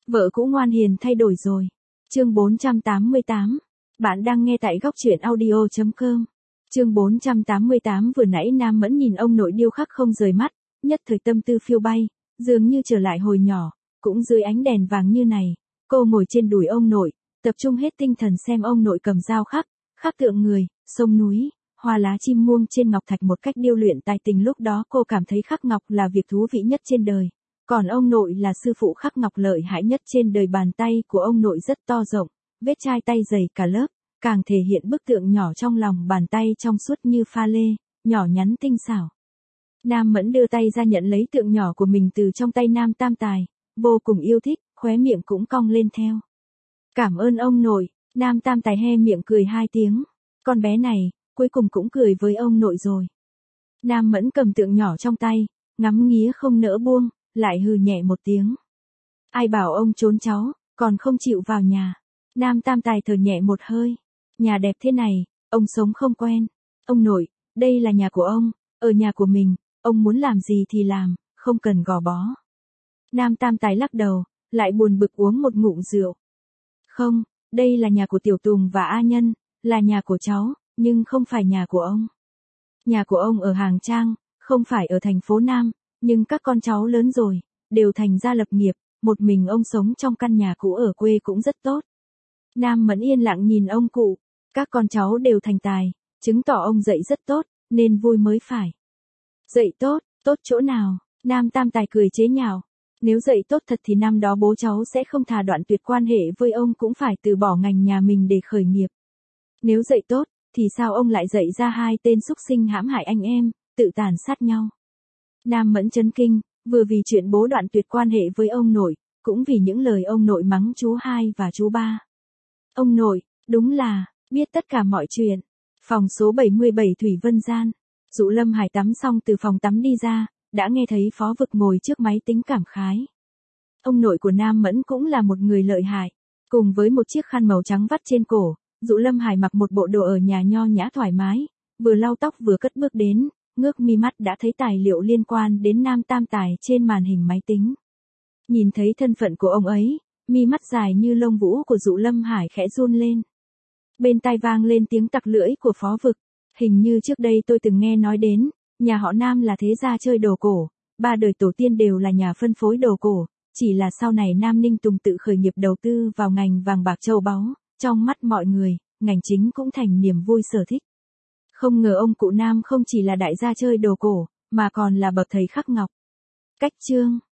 Vợ cũ ngoan hiền thay đổi rồi. Chương 488. Bạn đang nghe tại góc truyện audio.com. Chương 488. Vừa nãy Nam Mẫn nhìn ông nội điêu khắc không rời mắt, nhất thời tâm tư phiêu bay, dường như trở lại hồi nhỏ, cũng dưới ánh đèn vàng như này, cô ngồi trên đùi ông nội, tập trung hết tinh thần xem ông nội cầm dao khắc tượng người, sông núi, hoa lá chim muông trên ngọc thạch một cách điêu luyện tài tình. Lúc đó cô cảm thấy khắc ngọc là việc thú vị nhất trên đời. Còn ông nội là sư phụ khắc ngọc lợi hại nhất trên đời. Bàn tay của ông nội rất to rộng, vết chai tay dày cả lớp, càng thể hiện bức tượng nhỏ trong lòng bàn tay trong suốt như pha lê, nhỏ nhắn tinh xảo. Nam Mẫn đưa tay ra nhận lấy tượng nhỏ của mình từ trong tay Nam Tam Tài, vô cùng yêu thích, khóe miệng cũng cong lên theo. Cảm ơn ông nội. Nam Tam Tài he miệng cười 2 tiếng. Con bé này, cuối cùng cũng cười với ông nội rồi. Nam Mẫn cầm tượng nhỏ trong tay, ngắm nghía không nỡ buông, lại hừ nhẹ một tiếng. Ai bảo ông trốn cháu, còn không chịu vào nhà. Nam Tam Tài thở nhẹ một hơi. Nhà đẹp thế này, ông sống không quen. Ông nội, đây là nhà của ông, ở nhà của mình, ông muốn làm gì thì làm, không cần gò bó. Nam Tam Tài lắc đầu, lại buồn bực uống một ngụm rượu. Không, đây là nhà của Tiểu Tùng và A Nhân, là nhà của cháu, nhưng không phải nhà của ông. Nhà của ông ở Hàng Trang, không phải ở thành phố Nam, nhưng các con cháu lớn rồi, đều thành gia lập nghiệp, một mình ông sống trong căn nhà cũ ở quê cũng rất tốt. Nam Mẫn yên lặng nhìn ông cụ, các con cháu đều thành tài, chứng tỏ ông dạy rất tốt, nên vui mới phải. Dạy tốt, tốt chỗ nào? Nam Tam Tài cười chế nhạo. Nếu dạy tốt thật thì năm đó bố cháu sẽ không thà đoạn tuyệt quan hệ với ông cũng phải từ bỏ ngành nhà mình để khởi nghiệp. Nếu dạy tốt, thì sao ông lại dạy ra 2 tên xúc sinh hãm hại anh em, tự tàn sát nhau? Nam Mẫn chấn kinh, vừa vì chuyện bố đoạn tuyệt quan hệ với ông nội, cũng vì những lời ông nội mắng chú 2 và chú 3. Ông nội, đúng là, biết tất cả mọi chuyện. Phòng số 77 Thủy Vân Gian. Dụ Lâm Hải tắm xong từ phòng tắm đi ra, đã nghe thấy Phó Vực ngồi trước máy tính cảm khái. Ông nội của Nam Mẫn cũng là một người lợi hại. Cùng với một chiếc khăn màu trắng vắt trên cổ, Dụ Lâm Hải mặc một bộ đồ ở nhà nho nhã thoải mái, vừa lau tóc vừa cất bước đến, ngước mi mắt đã thấy tài liệu liên quan đến Nam Tam Tài trên màn hình máy tính. Nhìn thấy thân phận của ông ấy, mi mắt dài như lông vũ của Dụ Lâm Hải khẽ run lên. Bên tai vang lên tiếng tặc lưỡi của Phó Vực. Hình như trước đây tôi từng nghe nói đến, nhà họ Nam là thế gia chơi đồ cổ, 3 đời tổ tiên đều là nhà phân phối đồ cổ, chỉ là sau này Nam Ninh Tùng tự khởi nghiệp đầu tư vào ngành vàng bạc châu báu, trong mắt mọi người, ngành chính cũng thành niềm vui sở thích. Không ngờ ông cụ Nam không chỉ là đại gia chơi đồ cổ, mà còn là bậc thầy khắc ngọc. Cách chương